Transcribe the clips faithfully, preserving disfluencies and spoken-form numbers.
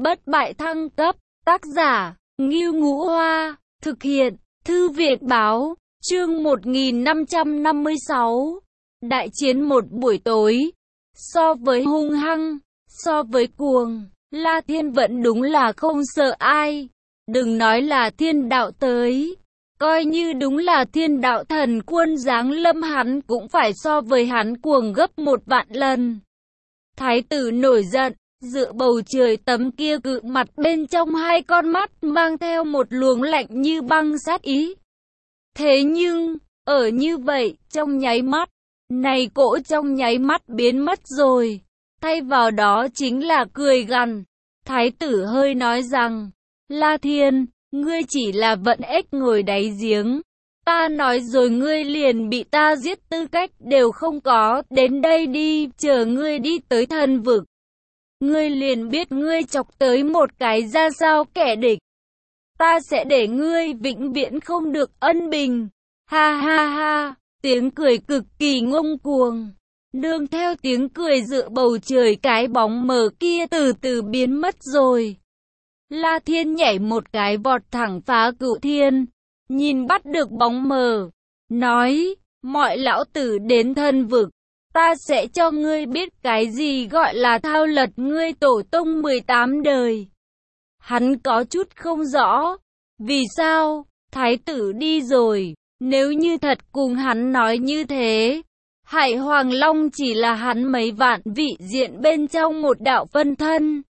bất bại thăng cấp, tác giả, Ngưu Ngũ Hoa, thực hiện, Thư viện Báo, chương một nghìn năm trăm năm mươi sáu. Đại chiến một buổi tối, so với hung hăng, so với cuồng, La Thiên vẫn đúng là không sợ ai. Đừng nói là thiên đạo tới, coi như đúng là thiên đạo thần quân giáng lâm hắn cũng phải so với hắn cuồng gấp một vạn lần. Thái tử nổi giận, dựa bầu trời tấm kia cự mặt bên trong hai con mắt mang theo một luồng lạnh như băng sát ý. Thế nhưng, ở như vậy, trong nháy mắt, này cỗ trong nháy mắt biến mất rồi, thay vào đó chính là cười gằn. Thái tử hơi nói rằng, La Thiên, ngươi chỉ là vận ếch ngồi đáy giếng. Ta nói rồi ngươi liền bị ta giết tư cách đều không có, đến đây đi, chờ ngươi đi tới thần vực. Ngươi liền biết ngươi chọc tới một cái ra sao kẻ địch. Ta sẽ để ngươi vĩnh viễn không được ân bình. Ha ha ha, tiếng cười cực kỳ ngông cuồng. Nương theo tiếng cười dựa bầu trời cái bóng mờ kia từ từ biến mất rồi. La Thiên nhảy một cái vọt thẳng phá cửu thiên, nhìn bắt được bóng mờ, nói, mọi lão tử đến thần vực, ta sẽ cho ngươi biết cái gì gọi là thao lật ngươi tổ tông mười tám đời. Hắn có chút không rõ, vì sao, thái tử đi rồi, nếu như thật cùng hắn nói như thế, Hải Hoàng Long chỉ là hắn mấy vạn vị diện bên trong một đạo phân thân.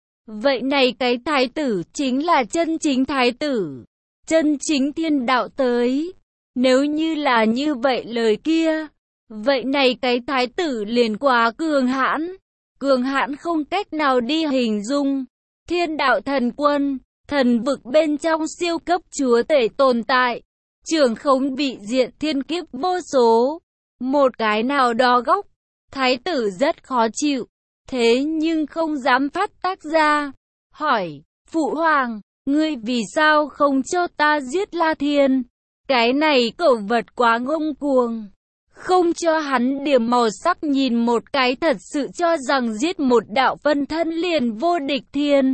Vậy này cái thái tử chính là chân chính thái tử, chân chính thiên đạo tới. Nếu như là như vậy lời kia, vậy này cái thái tử liền quá cường hãn, cường hãn không cách nào đi hình dung. Thiên đạo thần quân, thần vực bên trong siêu cấp chúa tể tồn tại, trưởng khống vị diện thiên kiếp vô số. Một cái nào đó góc, thái tử rất khó chịu, thế nhưng không dám phát tác ra. Hỏi, Phụ Hoàng, ngươi vì sao không cho ta giết La Thiên? Cái này cẩu vật quá ngông cuồng. Không cho hắn điểm màu sắc nhìn một cái thật sự cho rằng giết một đạo phân thân liền vô địch thiên.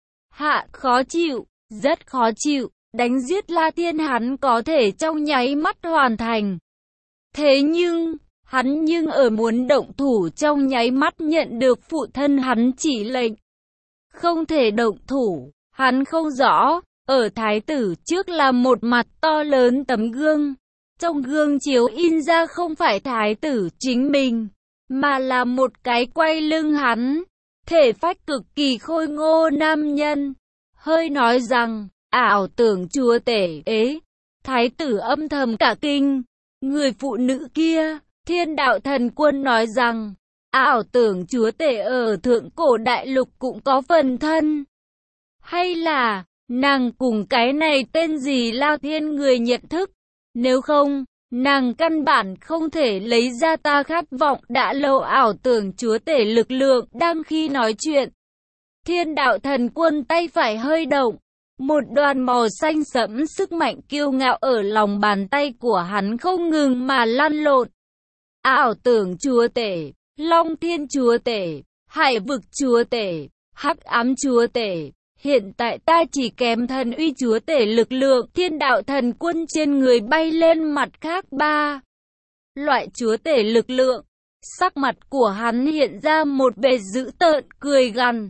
Hạ khó chịu, rất khó chịu, đánh giết La Thiên hắn có thể trong nháy mắt hoàn thành. Thế nhưng, hắn nhưng ở muốn động thủ trong nháy mắt nhận được phụ thân hắn chỉ lệnh. Không thể động thủ, hắn không rõ, ở thái tử trước là một mặt to lớn tấm gương. Trong gương chiếu in ra không phải thái tử chính mình, mà là một cái quay lưng hắn, thể phách cực kỳ khôi ngô nam nhân. Hơi nói rằng, ảo tưởng chúa tể ế, thái tử âm thầm cả kinh. Người phụ nữ kia, thiên đạo thần quân nói rằng, ảo tưởng chúa tể ở thượng cổ đại lục cũng có phần thân. Hay là, nàng cùng cái này tên gì La Thiên người nhận thức, nếu không, nàng căn bản không thể lấy ra ta khát vọng đã lâu ảo tưởng chúa tể lực lượng đang khi nói chuyện. Thiên đạo thần quân tay phải hơi động. Một đoàn màu xanh sẫm sức mạnh kiêu ngạo ở lòng bàn tay của hắn không ngừng mà lăn lộn. Ảo tưởng chúa tể, Long Thiên chúa tể, Hải vực chúa tể, Hắc ám chúa tể. Hiện tại ta chỉ kém thần uy chúa tể lực lượng thiên đạo thần quân trên người bay lên mặt khác ba. Loại chúa tể lực lượng, sắc mặt của hắn hiện ra một vẻ dữ tợn cười gằn.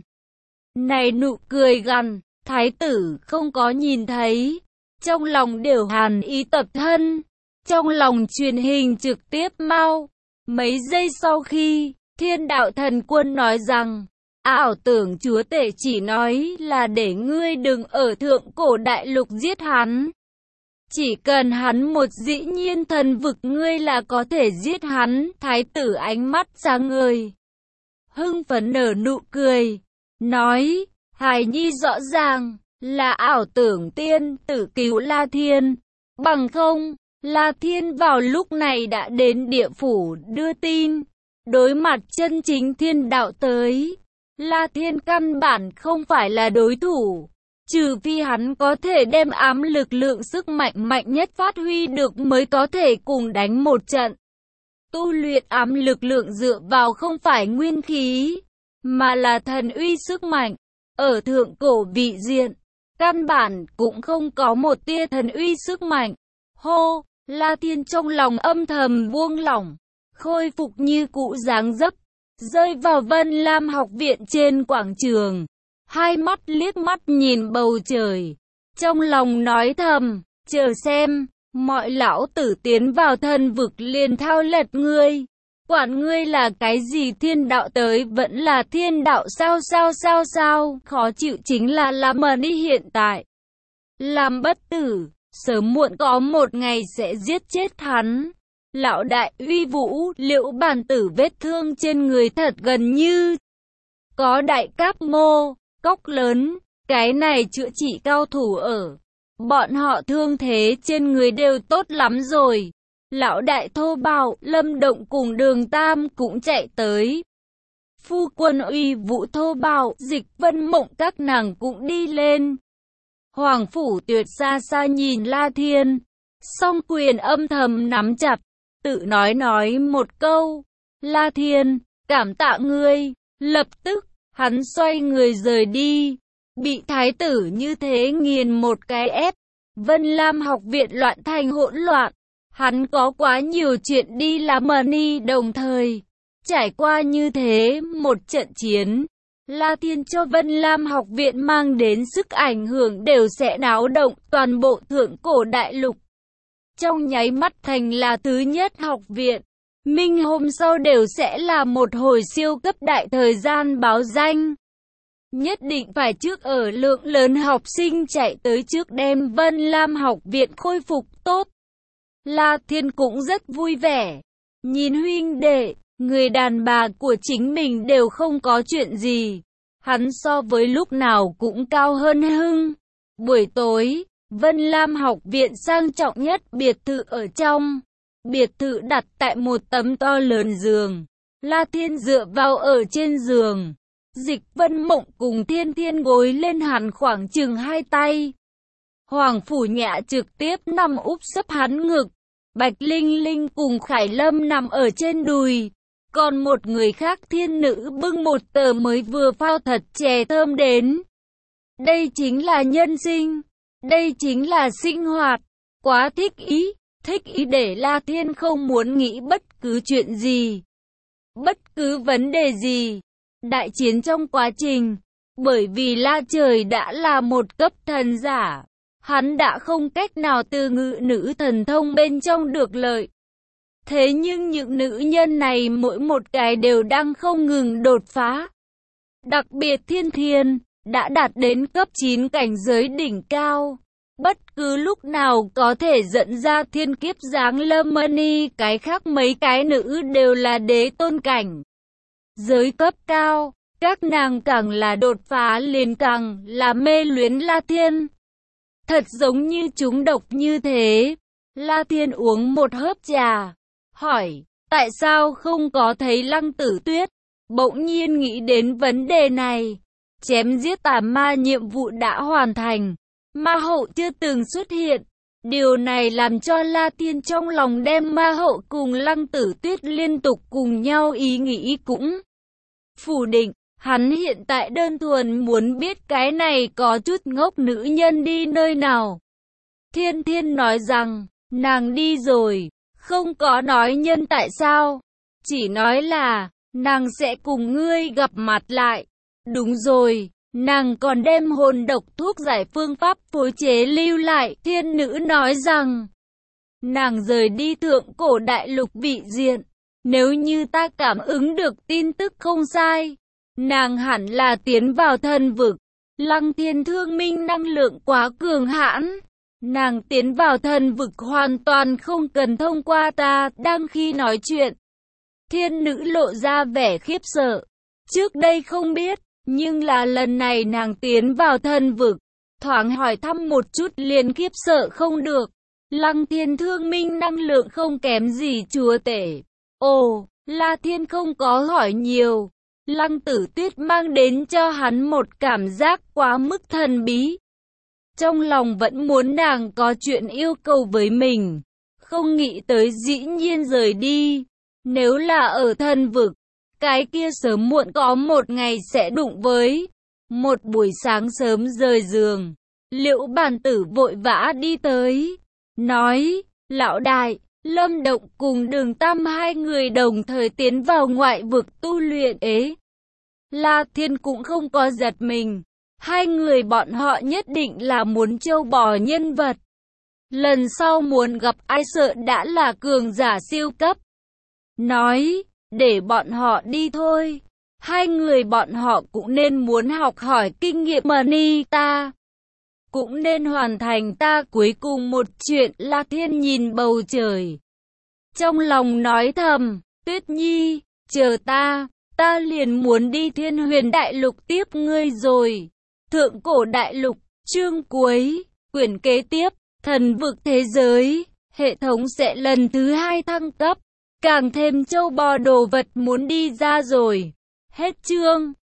Này nụ cười gằn, thái tử không có nhìn thấy, trong lòng đều hàn ý tập thân, trong lòng truyền hình trực tiếp mau. Mấy giây sau khi, thiên đạo thần quân nói rằng, ảo tưởng chúa tể chỉ nói là để ngươi đừng ở thượng cổ đại lục giết hắn. Chỉ cần hắn một dĩ nhiên thần vực ngươi là có thể giết hắn. Thái tử ánh mắt sáng ngời, hưng phấn nở nụ cười, nói, hài nhi rõ ràng là ảo tưởng tiên tử cứu La Thiên, bằng không, La Thiên vào lúc này đã đến địa phủ đưa tin, đối mặt chân chính thiên đạo tới. La Thiên căn bản không phải là đối thủ, trừ phi hắn có thể đem ám lực lượng sức mạnh mạnh nhất phát huy được mới có thể cùng đánh một trận. Tu luyện ám lực lượng dựa vào không phải nguyên khí, mà là thần uy sức mạnh. Ở thượng cổ vị diện, căn bản cũng không có một tia thần uy sức mạnh. Hô, La Thiên trong lòng âm thầm buông lỏng, khôi phục như cũ dáng dấp, rơi vào Vân Lam học viện trên quảng trường. Hai mắt liếc mắt nhìn bầu trời, trong lòng nói thầm, chờ xem, mọi lão tử tiến vào thân vực liền thao lật ngươi. Quản ngươi là cái gì, thiên đạo tới vẫn là thiên đạo sao sao sao sao, khó chịu chính là làm mờ đi hiện tại. Làm bất tử, sớm muộn có một ngày sẽ giết chết hắn. Lão đại uy vũ, Liễu Bàn Tử vết thương trên người thật gần như có đại cáp mô, cốc lớn, cái này chữa trị cao thủ ở. Bọn họ thương thế trên người đều tốt lắm rồi. Lão đại thô bạo, Lâm Động cùng Đường Tam cũng chạy tới. Phu quân uy vũ thô bạo, Dịch Vân Mộng các nàng cũng đi lên. Hoàng Phủ Tuyệt xa xa nhìn La Thiên, song quyền âm thầm nắm chặt, tự nói nói một câu, La Thiên, cảm tạ ngươi. Lập tức, hắn xoay người rời đi, bị thái tử như thế nghiền một cái ép. Vân Lam học viện loạn thành hỗn loạn, hắn có quá nhiều chuyện đi làm money đồng thời. Trải qua như thế một trận chiến, La Thiên cho Vân Lam học viện mang đến sức ảnh hưởng đều sẽ náo động toàn bộ thượng cổ đại lục. Trong nháy mắt thành là thứ nhất học viện, minh hôm sau đều sẽ là một hồi siêu cấp đại thời gian báo danh. Nhất định phải trước ở lượng lớn học sinh chạy tới trước đem Vân Lam học viện khôi phục tốt. La Thiên cũng rất vui vẻ, nhìn huynh đệ, người đàn bà của chính mình đều không có chuyện gì. Hắn so với lúc nào cũng cao hơn hưng. Buổi tối, Vân Lam học viện sang trọng nhất biệt thự ở trong. Biệt thự đặt tại một tấm to lớn giường. La Thiên dựa vào ở trên giường. Dịch Vân Mộng cùng Thiên Thiên gối lên hắn khoảng chừng hai tay. Hoàng Phủ Nhã trực tiếp nằm úp sấp hắn ngực. Bạch Linh Linh cùng Khải Lâm nằm ở trên đùi. Còn một người khác thiên nữ bưng một tờ mới vừa phao thật chè thơm đến. Đây chính là nhân sinh. Đây chính là sinh hoạt. Quá thích ý. Thích ý để La Thiên không muốn nghĩ bất cứ chuyện gì. Bất cứ vấn đề gì. Đại chiến trong quá trình. Bởi vì La Trời đã là một cấp thần giả. Hắn đã không cách nào từ ngự nữ thần thông bên trong được lợi. Thế nhưng những nữ nhân này mỗi một cái đều đang không ngừng đột phá. Đặc biệt Thiên Thiên, đã đạt đến cấp chín cảnh giới đỉnh cao. Bất cứ lúc nào có thể dẫn ra thiên kiếp giáng lâm money, cái khác mấy cái nữ đều là đế tôn cảnh. Giới cấp cao, các nàng càng là đột phá liền càng là mê luyến La Thiên. Thật giống như chúng độc như thế. La Thiên uống một hớp trà, hỏi, tại sao không có thấy Lăng Tử Tuyết? Bỗng nhiên nghĩ đến vấn đề này. Chém giết tà ma nhiệm vụ đã hoàn thành. Ma hậu chưa từng xuất hiện. Điều này làm cho La Thiên trong lòng đem ma hậu cùng Lăng Tử Tuyết liên tục cùng nhau ý nghĩ cũng phủ định. Hắn hiện tại đơn thuần muốn biết cái này có chút ngốc nữ nhân đi nơi nào. Thiên Thiên nói rằng, nàng đi rồi, không có nói nhân tại sao. Chỉ nói là, nàng sẽ cùng ngươi gặp mặt lại. Đúng rồi, nàng còn đem hồn độc thuốc giải phương pháp phối chế lưu lại. Thiên nữ nói rằng, nàng rời đi thượng cổ đại lục vị diện. Nếu như ta cảm ứng được tin tức không sai, nàng hẳn là tiến vào thần vực. Lăng Thiên thương minh năng lượng quá cường hãn. Nàng tiến vào thần vực hoàn toàn không cần thông qua ta. Đang khi nói chuyện, thiên nữ lộ ra vẻ khiếp sợ. Trước đây không biết, nhưng là lần này nàng tiến vào thần vực. Thoáng hỏi thăm một chút liền khiếp sợ không được. Lăng Thiên thương minh năng lượng không kém gì chúa tể. Ồ, La Thiên không có hỏi nhiều. Lăng Tử Tuyết mang đến cho hắn một cảm giác quá mức thần bí. Trong lòng vẫn muốn nàng có chuyện yêu cầu với mình. Không nghĩ tới dĩ nhiên rời đi. Nếu là ở thần vực, cái kia sớm muộn có một ngày sẽ đụng với. Một buổi sáng sớm rời giường, Liễu Bàn Tử vội vã đi tới, nói, lão đại, Lâm Động cùng Đường Tam hai người đồng thời tiến vào ngoại vực tu luyện ế. La Thiên cũng không có giật mình, hai người bọn họ nhất định là muốn trâu bò nhân vật. Lần sau muốn gặp ai sợ đã là cường giả siêu cấp. Nói, để bọn họ đi thôi. Hai người bọn họ cũng nên muốn học hỏi kinh nghiệm Mani ta. Cũng nên hoàn thành ta cuối cùng một chuyện. La Thiên nhìn bầu trời, trong lòng nói thầm, Tuyết Nhi, chờ ta, ta liền muốn đi Thiên Huyền Đại Lục tiếp ngươi rồi. Thượng Cổ Đại Lục, chương cuối, quyển kế tiếp, Thần Vực Thế Giới, hệ thống sẽ lần thứ hai thăng cấp, càng thêm châu bò đồ vật muốn đi ra rồi. Hết chương.